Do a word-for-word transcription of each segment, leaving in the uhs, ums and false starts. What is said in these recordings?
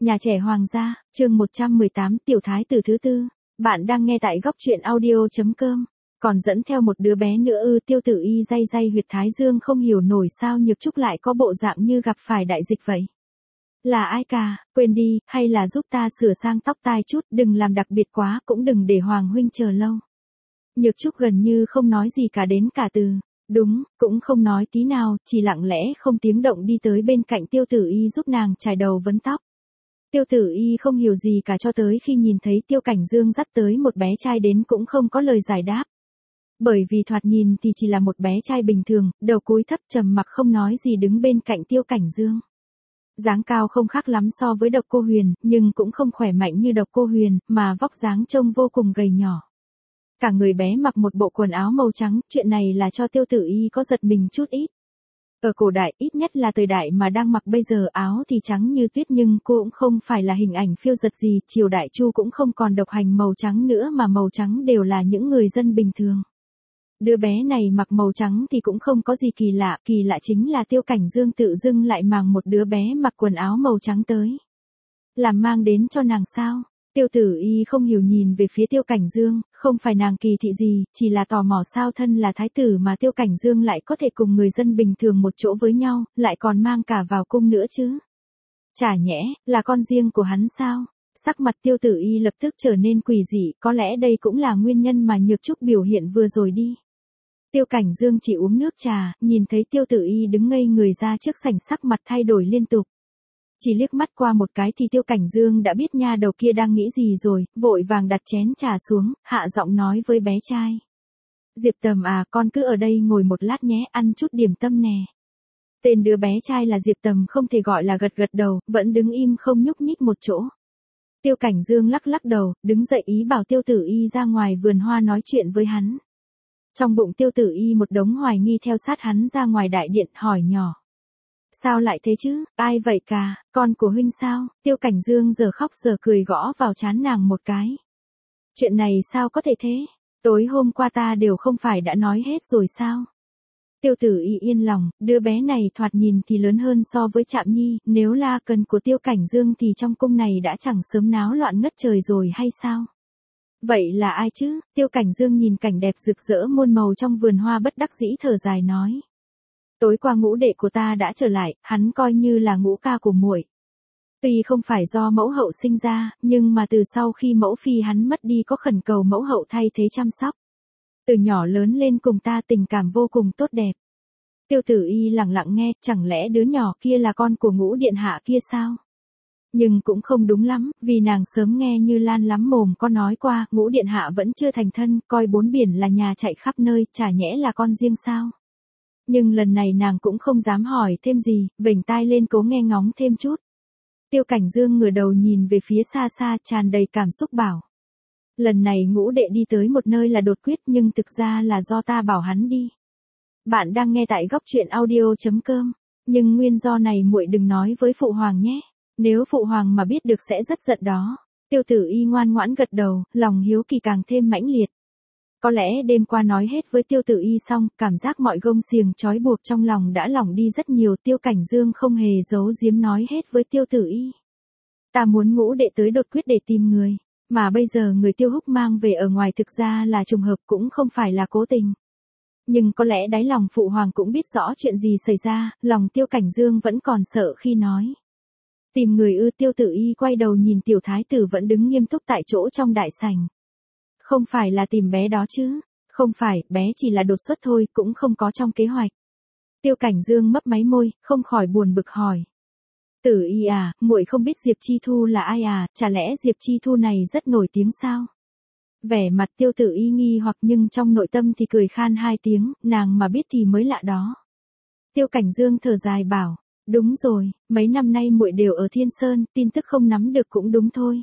Nhà trẻ Hoàng gia, chương một trăm mười tám, tiểu thái tử thứ tư. Bạn đang nghe tại góc truyện audio chấm com. Còn dẫn theo một đứa bé nữa ư? Tiêu Tử Y day day huyệt thái dương, không hiểu nổi sao Nhược Trúc lại có bộ dạng như gặp phải đại dịch vậy. Là ai cả, quên đi, hay là giúp ta sửa sang tóc tai chút, đừng làm đặc biệt quá, cũng đừng để Hoàng huynh chờ lâu. Nhược Trúc gần như không nói gì cả, đến cả từ đúng, cũng không nói tí nào, chỉ lặng lẽ không tiếng động đi tới bên cạnh Tiêu Tử Y giúp nàng chải đầu vấn tóc. Tiêu Tử Y không hiểu gì cả cho tới khi nhìn thấy Tiêu Cảnh Dương dắt tới một bé trai đến cũng không có lời giải đáp. Bởi vì thoạt nhìn thì chỉ là một bé trai bình thường, đầu cúi thấp trầm mặc không nói gì đứng bên cạnh Tiêu Cảnh Dương. Dáng cao không khác lắm so với Độc Cô Huyền, nhưng cũng không khỏe mạnh như Độc Cô Huyền, mà vóc dáng trông vô cùng gầy nhỏ. Cả người bé mặc một bộ quần áo màu trắng, chuyện này là cho Tiêu Tử Y có giật mình chút ít. Ở cổ đại, ít nhất là thời đại mà đang mặc bây giờ, áo thì trắng như tuyết nhưng cô cũng không phải là hình ảnh phiêu dật gì, triều đại Chu cũng không còn độc hành màu trắng nữa mà màu trắng đều là những người dân bình thường. Đứa bé này mặc màu trắng thì cũng không có gì kỳ lạ, kỳ lạ chính là Tiêu Cảnh Dương tự dưng lại mang một đứa bé mặc quần áo màu trắng tới. Làm mang đến cho nàng sao? Tiêu Tử Y không hiểu nhìn về phía Tiêu Cảnh Dương, không phải nàng kỳ thị gì, chỉ là tò mò sao thân là thái tử mà Tiêu Cảnh Dương lại có thể cùng người dân bình thường một chỗ với nhau, lại còn mang cả vào cung nữa chứ. Chả nhẽ, là con riêng của hắn sao? Sắc mặt Tiêu Tử Y lập tức trở nên quỷ dị, có lẽ đây cũng là nguyên nhân mà Nhược Trúc biểu hiện vừa rồi đi. Tiêu Cảnh Dương chỉ uống nước trà, nhìn thấy Tiêu Tử Y đứng ngây người ra trước sảnh, sắc mặt thay đổi liên tục. Chỉ liếc mắt qua một cái thì Tiêu Cảnh Dương đã biết nha đầu kia đang nghĩ gì rồi, vội vàng đặt chén trà xuống, hạ giọng nói với bé trai. Diệp Tầm à, con cứ ở đây ngồi một lát nhé, ăn chút điểm tâm nè. Tên đứa bé trai là Diệp Tầm không thể gọi là gật gật đầu, vẫn đứng im không nhúc nhích một chỗ. Tiêu Cảnh Dương lắc lắc đầu, đứng dậy ý bảo Tiêu Tử Y ra ngoài vườn hoa nói chuyện với hắn. Trong bụng Tiêu Tử Y một đống hoài nghi theo sát hắn ra ngoài đại điện, hỏi nhỏ. Sao lại thế chứ, ai vậy cả, con của huynh sao? Tiêu Cảnh Dương giờ khóc giờ cười gõ vào trán nàng một cái. Chuyện này sao có thể thế? Tối hôm qua ta đều không phải đã nói hết rồi sao? Tiêu Tử Y yên lòng, đứa bé này thoạt nhìn thì lớn hơn so với Trạm Nhi, nếu là cần của Tiêu Cảnh Dương thì trong cung này đã chẳng sớm náo loạn ngất trời rồi hay sao? Vậy là ai chứ? Tiêu Cảnh Dương nhìn cảnh đẹp rực rỡ muôn màu trong vườn hoa bất đắc dĩ thở dài nói. Tối qua ngũ đệ của ta đã trở lại, hắn coi như là ngũ ca của muội. Tuy không phải do mẫu hậu sinh ra, nhưng mà từ sau khi mẫu phi hắn mất đi có khẩn cầu mẫu hậu thay thế chăm sóc. Từ nhỏ lớn lên cùng ta tình cảm vô cùng tốt đẹp. Tiêu Tử Y lặng lặng nghe, chẳng lẽ đứa nhỏ kia là con của ngũ điện hạ kia sao? Nhưng cũng không đúng lắm, vì nàng sớm nghe Như Lan lắm mồm có nói qua, ngũ điện hạ vẫn chưa thành thân, coi bốn biển là nhà chạy khắp nơi, chả nhẽ là con riêng sao? Nhưng lần này nàng cũng không dám hỏi thêm gì, vểnh tai lên cố nghe ngóng thêm chút. Tiêu Cảnh Dương ngửa đầu nhìn về phía xa xa tràn đầy cảm xúc bảo. Lần này ngũ đệ đi tới một nơi là đột quyết nhưng thực ra là do ta bảo hắn đi. Bạn đang nghe tại góc truyện audio chấm com, nhưng nguyên do này muội đừng nói với phụ hoàng nhé. Nếu phụ hoàng mà biết được sẽ rất giận đó. Tiêu Tử Y ngoan ngoãn gật đầu, lòng hiếu kỳ càng thêm mãnh liệt. Có lẽ đêm qua nói hết với Tiêu Tử Y xong, cảm giác mọi gông xiềng trói buộc trong lòng đã lỏng đi rất nhiều. Tiêu Cảnh Dương không hề giấu giếm nói hết với Tiêu Tử Y. Ta muốn ngũ đệ tới đột quyết để tìm người, mà bây giờ người Tiêu Húc mang về ở ngoài thực ra là trùng hợp cũng không phải là cố tình. Nhưng có lẽ đáy lòng phụ hoàng cũng biết rõ chuyện gì xảy ra, lòng Tiêu Cảnh Dương vẫn còn sợ khi nói. Tìm người ư? Tiêu Tử Y quay đầu nhìn tiểu thái tử vẫn đứng nghiêm túc tại chỗ trong đại sảnh. Không phải là tìm bé đó chứ? Không phải, bé chỉ là đột xuất thôi, cũng không có trong kế hoạch. Tiêu Cảnh Dương mấp máy môi, không khỏi buồn bực hỏi. Tử Y à, muội không biết Diệp Chi Thu là ai à, chả lẽ Diệp Chi Thu này rất nổi tiếng sao? Vẻ mặt Tiêu Tử Y nghi hoặc nhưng trong nội tâm thì cười khan hai tiếng, nàng mà biết thì mới lạ đó. Tiêu Cảnh Dương thở dài bảo. Đúng rồi, mấy năm nay muội đều ở Thiên Sơn, tin tức không nắm được cũng đúng thôi.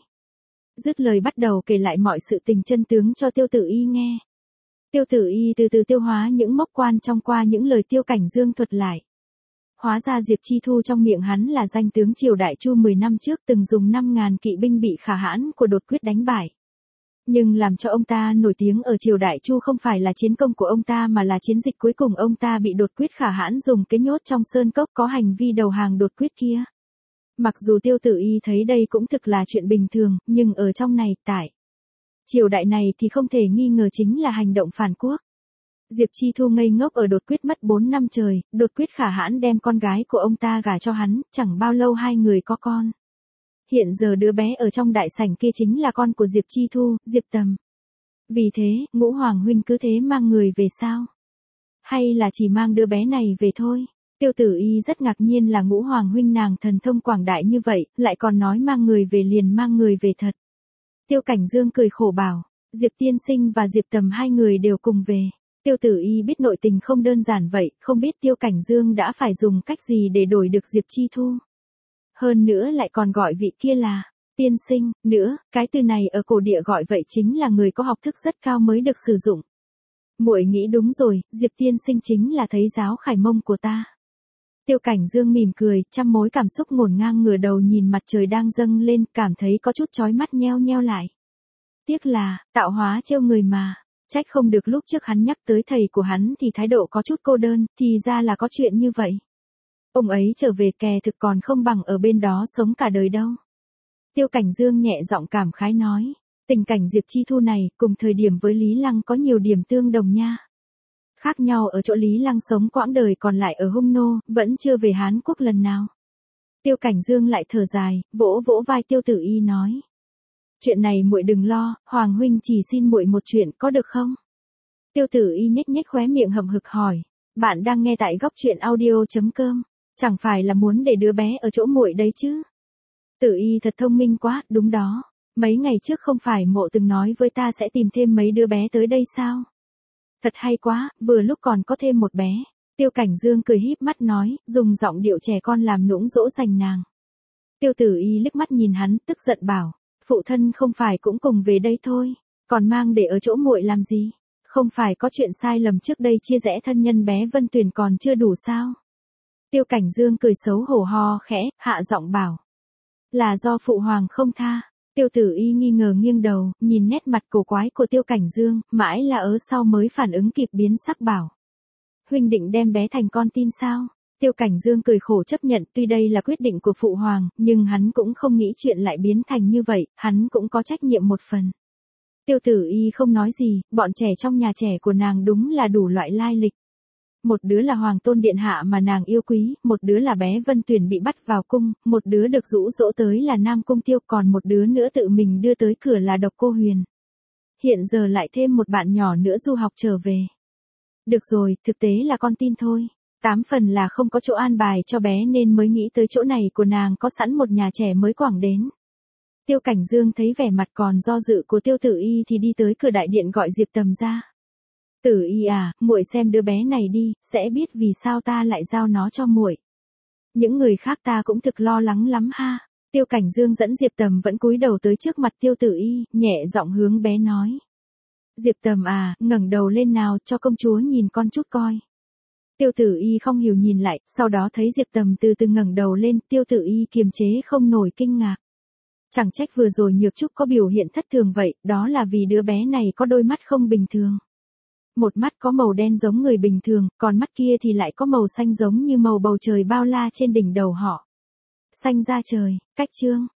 Dứt lời bắt đầu kể lại mọi sự tình chân tướng cho Tiêu Tử Y nghe. Tiêu Tử Y từ từ tiêu hóa những mốc quan trong qua những lời Tiêu Cảnh Dương thuật lại. Hóa ra Diệp Chi Thu trong miệng hắn là danh tướng triều đại Chu mười năm trước từng dùng năm ngàn kỵ binh bị Khả Hãn của đột quyết đánh bại. Nhưng làm cho ông ta nổi tiếng ở triều đại Chu không phải là chiến công của ông ta mà là chiến dịch cuối cùng ông ta bị đột quyết Khả Hãn dùng kế nhốt trong sơn cốc có hành vi đầu hàng đột quyết kia. Mặc dù Tiêu Tử Y thấy đây cũng thực là chuyện bình thường, nhưng ở trong này, tại triều đại này thì không thể nghi ngờ chính là hành động phản quốc. Diệp Chi Thu ngây ngốc ở Đột Quyết mất bốn năm trời, Đột Quyết khả hãn đem con gái của ông ta gả cho hắn, chẳng bao lâu hai người có con. Hiện giờ đứa bé ở trong đại sảnh kia chính là con của Diệp Chi Thu, Diệp Tầm. Vì thế, Ngũ Hoàng huynh cứ thế mang người về sao? Hay là chỉ mang đứa bé này về thôi? Tiêu Tử Y rất ngạc nhiên là Ngũ Hoàng huynh nàng thần thông quảng đại như vậy, lại còn nói mang người về liền mang người về thật. Tiêu Cảnh Dương cười khổ bảo, Diệp tiên sinh và Diệp Tầm hai người đều cùng về. Tiêu Tử Y biết nội tình không đơn giản vậy, không biết Tiêu Cảnh Dương đã phải dùng cách gì để đổi được Diệp Chi Thu. Hơn nữa lại còn gọi vị kia là tiên sinh, nữa, cái từ này ở cổ địa gọi vậy chính là người có học thức rất cao mới được sử dụng. Muội nghĩ đúng rồi, Diệp tiên sinh chính là thấy giáo khải mông của ta. Tiêu Cảnh Dương mỉm cười, trăm mối cảm xúc ngổn ngang ngửa đầu nhìn mặt trời đang dâng lên, cảm thấy có chút chói mắt nheo nheo lại. Tiếc là, tạo hóa trêu người mà, trách không được lúc trước hắn nhắc tới thầy của hắn thì thái độ có chút cô đơn, thì ra là có chuyện như vậy. Ông ấy trở về kè thực còn không bằng ở bên đó sống cả đời đâu. Tiêu Cảnh Dương nhẹ giọng cảm khái nói, tình cảnh Diệp Chi Thu này cùng thời điểm với Lý Lăng có nhiều điểm tương đồng nha. Khác nhau ở chỗ Lý Lăng sống quãng đời còn lại ở Hung Nô, vẫn chưa về Hán Quốc lần nào. Tiêu Cảnh Dương lại thở dài, vỗ vỗ vai Tiêu Tử Y nói, chuyện này muội đừng lo, Hoàng huynh chỉ xin muội một chuyện có được không? Tiêu Tử Y nhếch nhếch khóe miệng hậm hực hỏi, bạn đang nghe tại góc truyện audio chấm com, chẳng phải là muốn để đứa bé ở chỗ muội đấy chứ? Tử Y thật thông minh quá, đúng đó, mấy ngày trước không phải mộ từng nói với ta sẽ tìm thêm mấy đứa bé tới đây sao? Thật hay quá, vừa lúc còn có thêm một bé. Tiêu Cảnh Dương cười híp mắt nói, dùng giọng điệu trẻ con làm nũng dỗ dành nàng. Tiêu Tử Y liếc mắt nhìn hắn, tức giận bảo, phụ thân không phải cũng cùng về đây thôi, còn mang để ở chỗ muội làm gì? Không phải có chuyện sai lầm trước đây chia rẽ thân nhân bé Vân Tuyền còn chưa đủ sao? Tiêu Cảnh Dương cười xấu hổ ho khẽ, hạ giọng bảo, là do phụ hoàng không tha. Tiêu Tử Y nghi ngờ nghiêng đầu, nhìn nét mặt cổ quái của Tiêu Cảnh Dương, mãi là ở sau mới phản ứng kịp biến sắc bảo, huynh định đem bé thành con tin sao? Tiêu Cảnh Dương cười khổ chấp nhận, tuy đây là quyết định của phụ hoàng, nhưng hắn cũng không nghĩ chuyện lại biến thành như vậy, hắn cũng có trách nhiệm một phần. Tiêu Tử Y không nói gì, bọn trẻ trong nhà trẻ của nàng đúng là đủ loại lai lịch. Một đứa là hoàng tôn điện hạ mà nàng yêu quý, một đứa là bé Vân Tuyền bị bắt vào cung, một đứa được rũ rỗ tới là Nam Cung Tiêu, còn một đứa nữa tự mình đưa tới cửa là Độc Cô Huyền. Hiện giờ lại thêm một bạn nhỏ nữa du học trở về. Được rồi, thực tế là con tin thôi. Tám phần là không có chỗ an bài cho bé nên mới nghĩ tới chỗ này của nàng có sẵn một nhà trẻ mới quảng đến. Tiêu Cảnh Dương thấy vẻ mặt còn do dự của Tiêu Tử Y thì đi tới cửa đại điện gọi Diệp Tầm ra. Tử Y à, muội xem đứa bé này đi, sẽ biết vì sao ta lại giao nó cho muội. Những người khác ta cũng thực lo lắng lắm ha. Tiêu Cảnh Dương dẫn Diệp Tầm vẫn cúi đầu tới trước mặt Tiêu Tử Y, nhẹ giọng hướng bé nói. Diệp Tầm à, ngẩng đầu lên nào cho công chúa nhìn con chút coi. Tiêu Tử Y không hiểu nhìn lại, sau đó thấy Diệp Tầm từ từ ngẩng đầu lên, Tiêu Tử Y kiềm chế không nổi kinh ngạc. Chẳng trách vừa rồi Nhược Trúc có biểu hiện thất thường vậy, đó là vì đứa bé này có đôi mắt không bình thường. Một mắt có màu đen giống người bình thường, còn mắt kia thì lại có màu xanh giống như màu bầu trời bao la trên đỉnh đầu họ. Xanh da trời, cách chương.